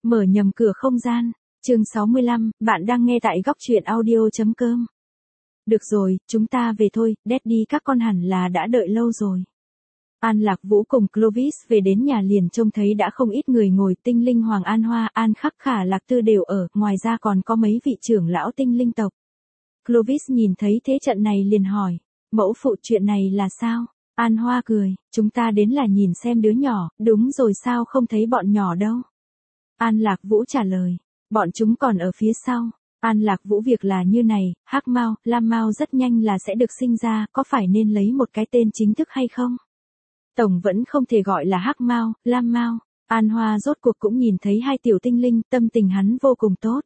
Mở nhầm cửa không gian. Chương 65, bạn đang nghe tại góc truyện audio.com. Được rồi, chúng ta về thôi, Daddy các con hẳn là đã đợi lâu rồi. An Lạc Vũ cùng Clovis về đến nhà liền trông thấy đã không ít người ngồi, Tinh Linh Hoàng An Hoa, An Khắc Khả Lạc Tư đều ở, ngoài ra còn có mấy vị trưởng lão tinh linh tộc. Clovis nhìn thấy thế trận này liền hỏi, mẫu phụ chuyện này là sao? An Hoa cười, chúng ta đến là nhìn xem đứa nhỏ, đúng rồi sao không thấy bọn nhỏ đâu? An Lạc Vũ trả lời, bọn chúng còn ở phía sau. An Lạc Vũ việc là như này, Hắc Mao, Lam Mao rất nhanh là sẽ được sinh ra, có phải nên lấy một cái tên chính thức hay không? Tổng vẫn không thể gọi là Hắc Mao, Lam Mao. An Hoa rốt cuộc cũng nhìn thấy hai tiểu tinh linh, tâm tình hắn vô cùng tốt.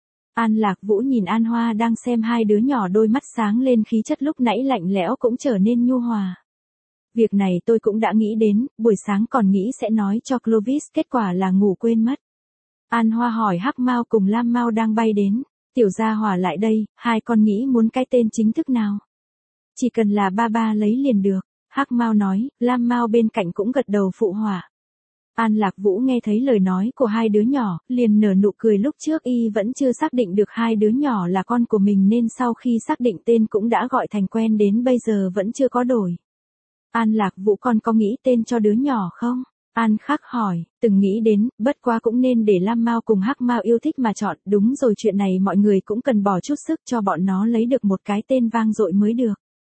An Lạc Vũ nhìn An Hoa đang xem hai đứa nhỏ, đôi mắt sáng lên, khí chất lúc nãy lạnh lẽo cũng trở nên nhu hòa. Việc này tôi cũng đã nghĩ đến, buổi sáng còn nghĩ sẽ nói cho Clovis, kết quả là ngủ quên mất. An Hoa hỏi Hắc Mao cùng Lam Mao đang bay đến, tiểu gia hỏa lại đây, hai con nghĩ muốn cái tên chính thức nào? Chỉ cần là ba ba lấy liền được, Hắc Mao nói, Lam Mao bên cạnh cũng gật đầu phụ họa. An Lạc Vũ nghe thấy lời nói của hai đứa nhỏ, liền nở nụ cười, lúc trước y vẫn chưa xác định được hai đứa nhỏ là con của mình nên sau khi xác định tên cũng đã gọi thành quen, đến bây giờ vẫn chưa có đổi. An Lạc Vũ con có nghĩ tên cho đứa nhỏ không? An Khắc hỏi, từng nghĩ đến, bất quá cũng nên để Lam Mao cùng Hắc Mao yêu thích mà chọn, đúng rồi, chuyện này mọi người cũng cần bỏ chút sức cho bọn nó lấy được một cái tên vang dội mới được.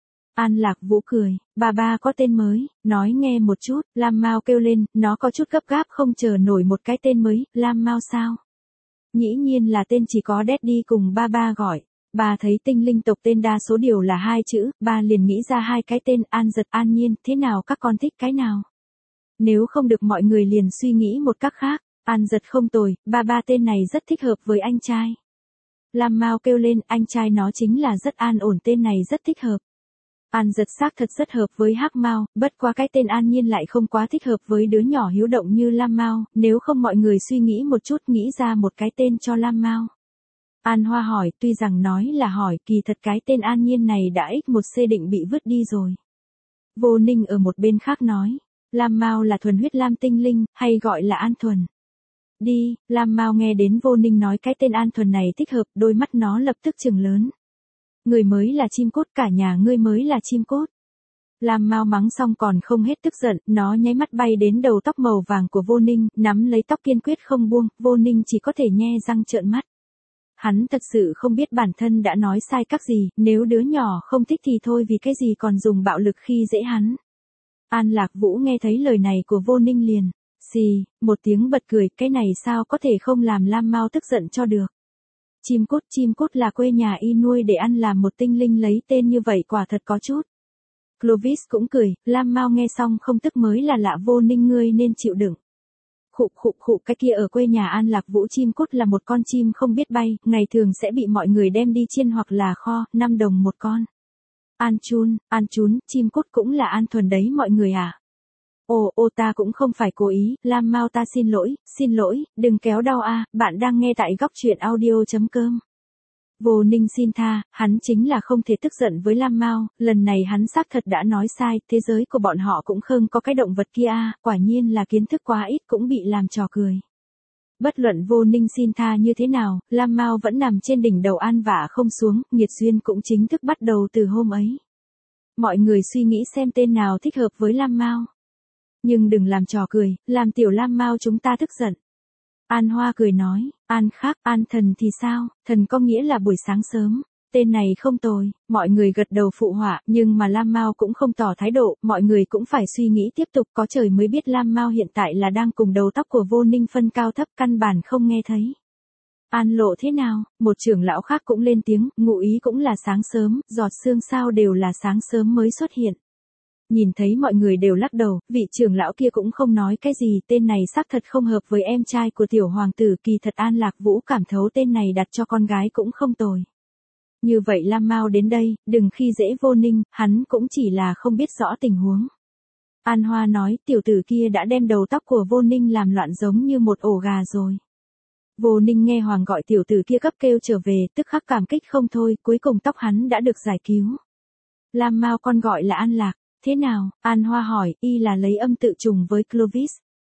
An Lạc Vũ cười, ba có tên mới, nói nghe một chút. Lam Mao kêu lên, nó có chút gấp gáp không chờ nổi, một cái tên mới. Lam Mao sao? Dĩ nhiên là tên chỉ có Daddy cùng ba gọi. Bà thấy tinh linh tộc tên đa số điều là hai chữ, bà liền nghĩ ra hai cái tên, An Giật, An Nhiên, thế nào các con thích cái nào? Nếu không được mọi người liền suy nghĩ một cách khác. An Giật không tồi, ba tên này rất thích hợp với anh trai. Lam Mao kêu lên, anh trai nó chính là rất an ổn, tên này rất thích hợp. An Giật xác thật rất hợp với Hắc Mao, bất quá cái tên An Nhiên lại không quá thích hợp với đứa nhỏ hiếu động như Lam Mao, nếu không mọi người suy nghĩ một chút, nghĩ ra một cái tên cho Lam Mao. An Hoa hỏi, tuy rằng nói là hỏi, kỳ thật cái tên An Nhiên này đã X1C định bị vứt đi rồi. Vô Ninh ở một bên khác nói, Lam Mao là thuần huyết lam tinh linh, hay gọi là An Thuần. Đi, Lam Mao nghe đến Vô Ninh nói cái tên An Thuần này thích hợp, đôi mắt nó lập tức trừng lớn. Người mới là chim cút, cả nhà ngươi mới là chim cút. Lam Mao mắng xong còn không hết tức giận, nó nháy mắt bay đến đầu tóc màu vàng của Vô Ninh, nắm lấy tóc kiên quyết không buông, Vô Ninh chỉ có thể nhe răng trợn mắt. Hắn thật sự không biết bản thân đã nói sai các gì, nếu đứa nhỏ không thích thì thôi, vì cái gì còn dùng bạo lực khi dễ hắn. An Lạc Vũ nghe thấy lời này của Vô Ninh liền, xì, một tiếng bật cười, cái này sao có thể không làm Lam Mao tức giận cho được. Chim cút là quê nhà y nuôi để ăn, làm một tinh linh lấy tên như vậy quả thật có chút. Clovis cũng cười, Lam Mao nghe xong không tức mới là lạ, Vô Ninh ngươi nên chịu đựng. Khụ, cái kia ở quê nhà An Lạc Vũ chim cút là một con chim không biết bay, ngày thường sẽ bị mọi người đem đi chiên hoặc là kho, 5 đồng một con. An Chún, chim cút cũng là An Thuần đấy mọi người à. Ồ ta cũng không phải cố ý, Lam Mao ta xin lỗi, đừng kéo đau a, bạn đang nghe tại góc truyện audio.com. Vô Ninh xin tha, hắn chính là không thể tức giận với Lam Mao, lần này hắn xác thật đã nói sai, thế giới của bọn họ cũng không có cái động vật kia a, quả nhiên là kiến thức quá ít cũng bị làm trò cười. Bất luận Vô Ninh xin tha như thế nào, Lam Mao vẫn nằm trên đỉnh đầu ăn vạ không xuống, nghiệt duyên cũng chính thức bắt đầu từ hôm ấy. Mọi người suy nghĩ xem tên nào thích hợp với Lam Mao. Nhưng đừng làm trò cười, làm tiểu Lam Mao chúng ta tức giận. An Hoa cười nói, An Khắc, An Thần thì sao, thần có nghĩa là buổi sáng sớm. Tên này không tồi, mọi người gật đầu phụ họa, nhưng mà Lam Mao cũng không tỏ thái độ, mọi người cũng phải suy nghĩ tiếp tục, có trời mới biết Lam Mao hiện tại là đang cùng đầu tóc của Vô Ninh phân cao thấp, căn bản không nghe thấy. An Lộ thế nào, một trưởng lão khác cũng lên tiếng, ngụ ý cũng là sáng sớm, giọt sương sao đều là sáng sớm mới xuất hiện. Nhìn thấy mọi người đều lắc đầu, vị trưởng lão kia cũng không nói cái gì, tên này xác thật không hợp với em trai của tiểu hoàng tử, kỳ thật An Lạc Vũ cảm thấu tên này đặt cho con gái cũng không tồi. Như vậy Lam Mao đến đây, đừng khi dễ Vô Ninh, hắn cũng chỉ là không biết rõ tình huống. An Hoa nói, tiểu tử kia đã đem đầu tóc của Vô Ninh làm loạn giống như một ổ gà rồi. Vô Ninh nghe Hoàng gọi tiểu tử kia cấp kêu trở về, tức khắc cảm kích không thôi, cuối cùng tóc hắn đã được giải cứu. Lam Mao con gọi là An Lạc, thế nào? An Hoa hỏi, y là lấy âm tự trùng với Clovis.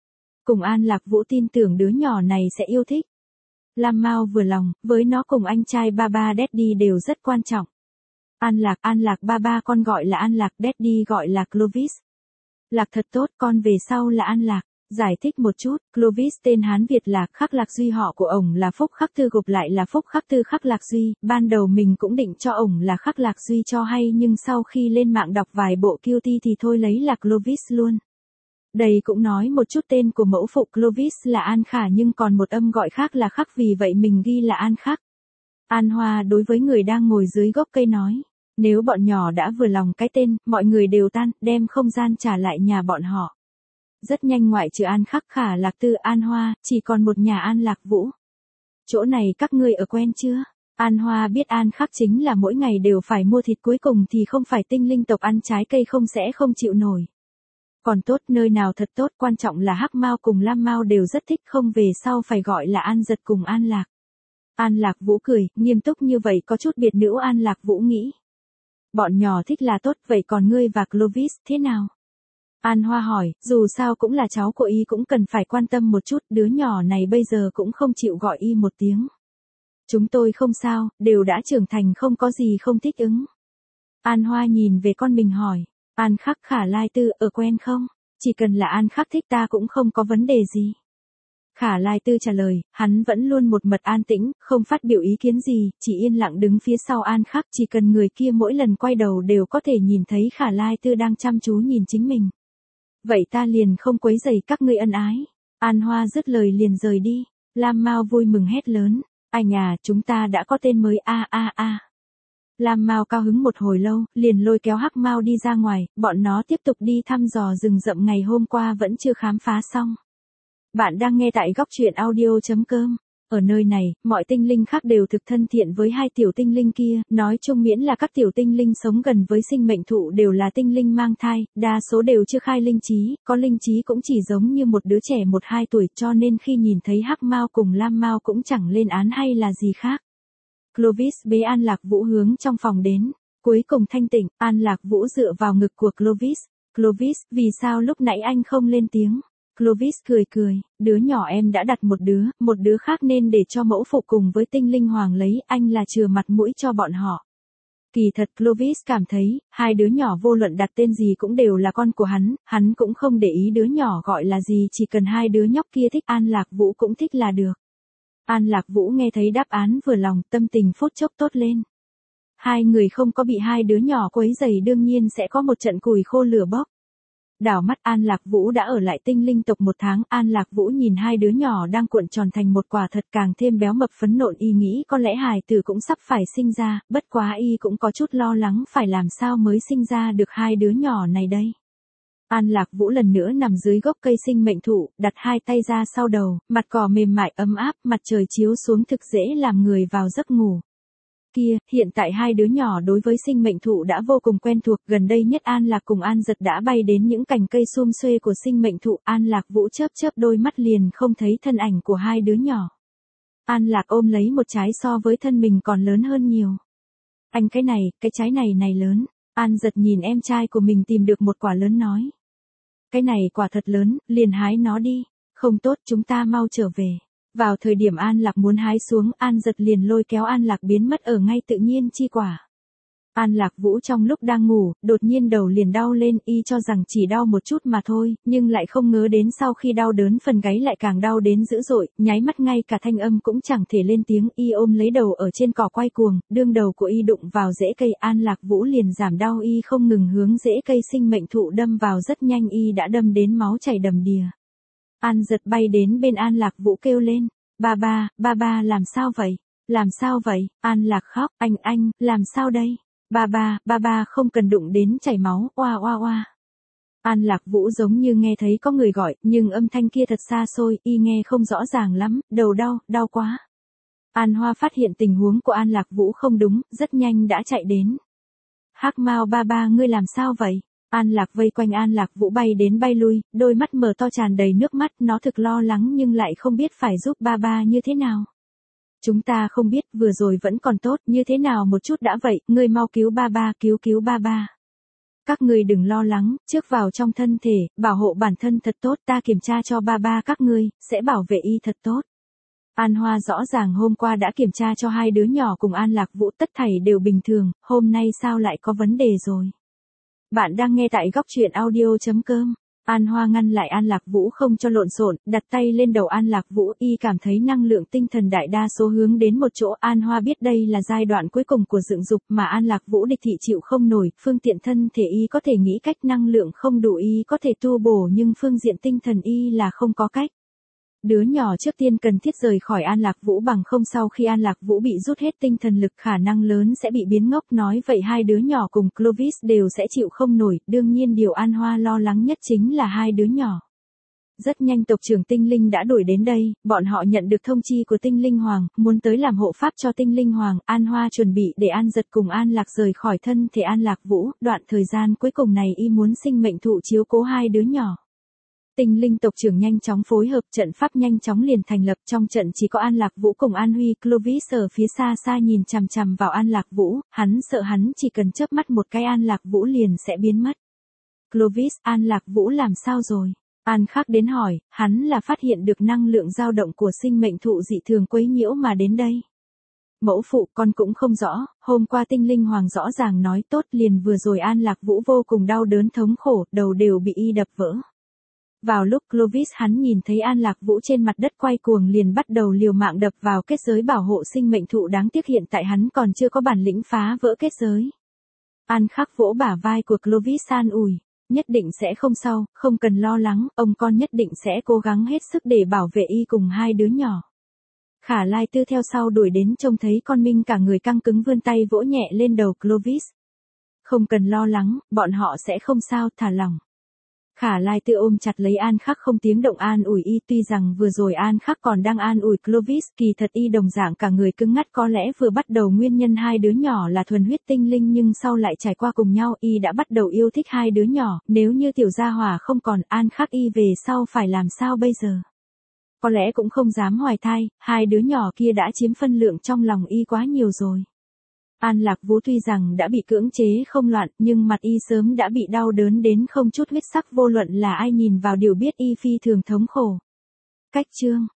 Cùng An Lạc Vũ tin tưởng đứa nhỏ này sẽ yêu thích. Lam Mao vừa lòng, với nó cùng anh trai Baba Daddy đều rất quan trọng. An Lạc Baba con gọi là An Lạc, Daddy gọi là Clovis. Lạc thật tốt, con về sau là An Lạc. Giải thích một chút, Clovis tên Hán Việt Lạc, Khắc Lạc Duy họ của ổng là Phúc Khắc Tư gộp lại là Phúc Khắc Tư Khắc Lạc Duy, ban đầu mình cũng định cho ổng là Khắc Lạc Duy cho hay nhưng sau khi lên mạng đọc vài bộ QT thì thôi lấy là Clovis luôn. Đây cũng nói một chút tên của mẫu phụ Clovis là An Khả nhưng còn một âm gọi khác là Khắc vì vậy mình ghi là An Khắc. An Hoa đối với người đang ngồi dưới gốc cây nói, nếu bọn nhỏ đã vừa lòng cái tên, mọi người đều tan, đem không gian trả lại nhà bọn họ. Rất nhanh ngoại trừ An Khắc Khả Lạc Tư An Hoa, chỉ còn một nhà An Lạc Vũ. Chỗ này các ngươi ở quen chưa? An Hoa biết An Khắc chính là mỗi ngày đều phải mua thịt cuối cùng thì không phải tinh linh tộc ăn trái cây sẽ không chịu nổi. Còn tốt nơi nào thật tốt quan trọng là Hắc Mao cùng Lam Mao đều rất thích không về sau phải gọi là An Giật cùng An Lạc. An Lạc Vũ cười, nghiêm túc như vậy có chút biệt nữ An Lạc Vũ nghĩ. Bọn nhỏ thích là tốt vậy còn ngươi và Clovis thế nào? An Hoa hỏi, dù sao cũng là cháu của y cũng cần phải quan tâm một chút, đứa nhỏ này bây giờ cũng không chịu gọi y một tiếng. Chúng tôi không sao, đều đã trưởng thành không có gì không thích ứng. An Hoa nhìn về con mình hỏi, An Khắc Khả Lai Tư ở quen không? Chỉ cần là An Khắc thích ta cũng không có vấn đề gì. Khả Lai Tư trả lời, hắn vẫn luôn một mật an tĩnh, không phát biểu ý kiến gì, chỉ yên lặng đứng phía sau An Khắc, chỉ cần người kia mỗi lần quay đầu đều có thể nhìn thấy Khả Lai Tư đang chăm chú nhìn chính mình. Vậy ta liền không quấy rầy các ngươi ân ái. An Hoa dứt lời liền rời đi. Lam Mao vui mừng hét lớn, anh à, chúng ta đã có tên mới a. Lam Mao cao hứng một hồi lâu, liền lôi kéo Hắc Mao đi ra ngoài, bọn nó tiếp tục đi thăm dò rừng rậm ngày hôm qua vẫn chưa khám phá xong. Bạn đang nghe tại góc truyện audio.com. Ở nơi này, mọi tinh linh khác đều thực thân thiện với hai tiểu tinh linh kia, nói chung miễn là các tiểu tinh linh sống gần với sinh mệnh thụ đều là tinh linh mang thai, đa số đều chưa khai linh trí, có linh trí cũng chỉ giống như một đứa trẻ 1-2 tuổi cho nên khi nhìn thấy Hắc Mao cùng Lam Mao cũng chẳng lên án hay là gì khác. Clovis bế An Lạc Vũ hướng trong phòng đến, cuối cùng thanh tỉnh, An Lạc Vũ dựa vào ngực của Clovis. Clovis, vì sao lúc nãy anh không lên tiếng? Clovis cười, đứa nhỏ em đã đặt một đứa khác nên để cho mẫu phụ cùng với tinh linh hoàng lấy, anh là chừa mặt mũi cho bọn họ. Kỳ thật Clovis cảm thấy, hai đứa nhỏ vô luận đặt tên gì cũng đều là con của hắn cũng không để ý đứa nhỏ gọi là gì chỉ cần hai đứa nhóc kia thích An Lạc Vũ cũng thích là được. An Lạc Vũ nghe thấy đáp án vừa lòng, tâm tình phút chốc tốt lên. Hai người không có bị hai đứa nhỏ quấy rầy đương nhiên sẽ có một trận củi khô lửa bốc. Đảo mắt An Lạc Vũ đã ở lại tinh linh tộc 1 tháng, An Lạc Vũ nhìn hai đứa nhỏ đang cuộn tròn thành một quả thật càng thêm béo mập phấn nộn y nghĩ có lẽ hài tử cũng sắp phải sinh ra, bất quá y cũng có chút lo lắng phải làm sao mới sinh ra được hai đứa nhỏ này đây. An Lạc Vũ lần nữa nằm dưới gốc cây sinh mệnh thụ, đặt hai tay ra sau đầu, mặt cỏ mềm mại ấm áp, mặt trời chiếu xuống thực dễ làm người vào giấc ngủ. Kia, hiện tại hai đứa nhỏ đối với sinh mệnh thụ đã vô cùng quen thuộc, gần đây nhất An Lạc cùng An Giật đã bay đến những cành cây sum xuê của sinh mệnh thụ, An Lạc Vũ chớp đôi mắt liền không thấy thân ảnh của hai đứa nhỏ. An Lạc ôm lấy một trái so với thân mình còn lớn hơn nhiều. Anh cái trái này lớn. An Giật nhìn em trai của mình tìm được một quả lớn nói. Cái này quả thật lớn, liền hái nó đi. Không tốt, chúng ta mau trở về. Vào thời điểm An Lạc muốn hái xuống, An Giật liền lôi kéo An Lạc biến mất ở ngay tự nhiên chi quả. An Lạc Vũ trong lúc đang ngủ, đột nhiên đầu liền đau lên, y cho rằng chỉ đau một chút mà thôi, nhưng lại không ngờ đến sau khi đau đớn phần gáy lại càng đau đến dữ dội, nháy mắt ngay cả thanh âm cũng chẳng thể lên tiếng, y ôm lấy đầu ở trên cỏ quay cuồng, đương đầu của y đụng vào rễ cây, An Lạc Vũ liền giảm đau, y không ngừng hướng rễ cây sinh mệnh thụ đâm vào, rất nhanh y đã đâm đến máu chảy đầm đìa. An Giật bay đến bên An Lạc Vũ kêu lên, ba ba làm sao vậy? Làm sao vậy? An Lạc khóc, anh, làm sao đây? Ba không cần đụng đến chảy máu, oa. An Lạc Vũ giống như nghe thấy có người gọi, nhưng âm thanh kia thật xa xôi, y nghe không rõ ràng lắm, đầu đau quá. An Hoa phát hiện tình huống của An Lạc Vũ không đúng, rất nhanh đã chạy đến. Hắc Mao ba ngươi làm sao vậy? An Lạc vây quanh An Lạc Vũ bay đến bay lui, đôi mắt mở to tràn đầy nước mắt, nó thực lo lắng nhưng lại không biết phải giúp ba như thế nào. Chúng ta không biết, vừa rồi vẫn còn tốt, như thế nào một chút đã vậy, ngươi mau cứu ba, cứu ba. Các ngươi đừng lo lắng, trước vào trong thân thể, bảo hộ bản thân thật tốt, ta kiểm tra cho ba các ngươi, sẽ bảo vệ y thật tốt. An Hoa rõ ràng hôm qua đã kiểm tra cho hai đứa nhỏ cùng An Lạc Vũ, tất thảy đều bình thường, hôm nay sao lại có vấn đề rồi. Bạn đang nghe tại góc truyện audio.com. An Hoa ngăn lại An Lạc Vũ không cho lộn xộn, đặt tay lên đầu An Lạc Vũ, y cảm thấy năng lượng tinh thần đại đa số hướng đến một chỗ. An Hoa biết đây là giai đoạn cuối cùng của dựng dục mà An Lạc Vũ địch thị chịu không nổi, phương tiện thân thể y có thể nghĩ cách, năng lượng không đủ y có thể tu bổ, nhưng phương diện tinh thần y là không có cách. Đứa nhỏ trước tiên cần thiết rời khỏi An Lạc Vũ, bằng không sau khi An Lạc Vũ bị rút hết tinh thần lực khả năng lớn sẽ bị biến ngốc, nói vậy hai đứa nhỏ cùng Clovis đều sẽ chịu không nổi, đương nhiên điều An Hoa lo lắng nhất chính là hai đứa nhỏ. Rất nhanh tộc trưởng Tinh Linh đã đuổi đến đây, bọn họ nhận được thông chi của Tinh Linh Hoàng, muốn tới làm hộ pháp cho Tinh Linh Hoàng. An Hoa chuẩn bị để An Giật cùng An Lạc rời khỏi thân thể An Lạc Vũ, đoạn thời gian cuối cùng này y muốn sinh mệnh thụ chiếu cố hai đứa nhỏ. Tinh Linh tộc trưởng nhanh chóng phối hợp, trận pháp nhanh chóng liền thành lập, trong trận chỉ có An Lạc Vũ cùng An Huy. Clovis ở phía xa xa nhìn chằm chằm vào An Lạc Vũ, hắn sợ hắn chỉ cần chớp mắt một cái An Lạc Vũ liền sẽ biến mất. Clovis, An Lạc Vũ làm sao rồi? An Khắc đến hỏi, hắn là phát hiện được năng lượng dao động của sinh mệnh thụ dị thường quấy nhiễu mà đến đây. Mẫu phụ, con cũng không rõ, hôm qua Tinh Linh Hoàng rõ ràng nói tốt, liền vừa rồi An Lạc Vũ vô cùng đau đớn thống khổ, đầu đều bị y đập vỡ. Vào lúc Clovis hắn nhìn thấy An Lạc Vũ trên mặt đất quay cuồng liền bắt đầu liều mạng đập vào kết giới bảo hộ sinh mệnh thụ, đáng tiếc hiện tại hắn còn chưa có bản lĩnh phá vỡ kết giới. An Khắc vỗ bả vai của Clovis an ủi, nhất định sẽ không sao, không cần lo lắng, ông con nhất định sẽ cố gắng hết sức để bảo vệ y cùng hai đứa nhỏ. Khả Lai Tư theo sau đuổi đến, trông thấy con Minh cả người căng cứng vươn tay vỗ nhẹ lên đầu Clovis. Không cần lo lắng, bọn họ sẽ không sao, thả lỏng. Khả Lai Tư ôm chặt lấy An Khắc không tiếng động an ủi y, tuy rằng vừa rồi An Khắc còn đang an ủi Clovis, kỳ thật y đồng dạng cả người cứng ngắt, có lẽ vừa bắt đầu nguyên nhân hai đứa nhỏ là thuần huyết tinh linh, nhưng sau lại trải qua cùng nhau y đã bắt đầu yêu thích hai đứa nhỏ, nếu như tiểu gia hỏa không còn, An Khắc y về sau phải làm sao bây giờ? Có lẽ cũng không dám hoài thai, hai đứa nhỏ kia đã chiếm phân lượng trong lòng y quá nhiều rồi. An Lạc Vũ tuy rằng đã bị cưỡng chế không loạn, nhưng mặt y sớm đã bị đau đớn đến không chút huyết sắc, vô luận là ai nhìn vào đều biết y phi thường thống khổ. Cách chương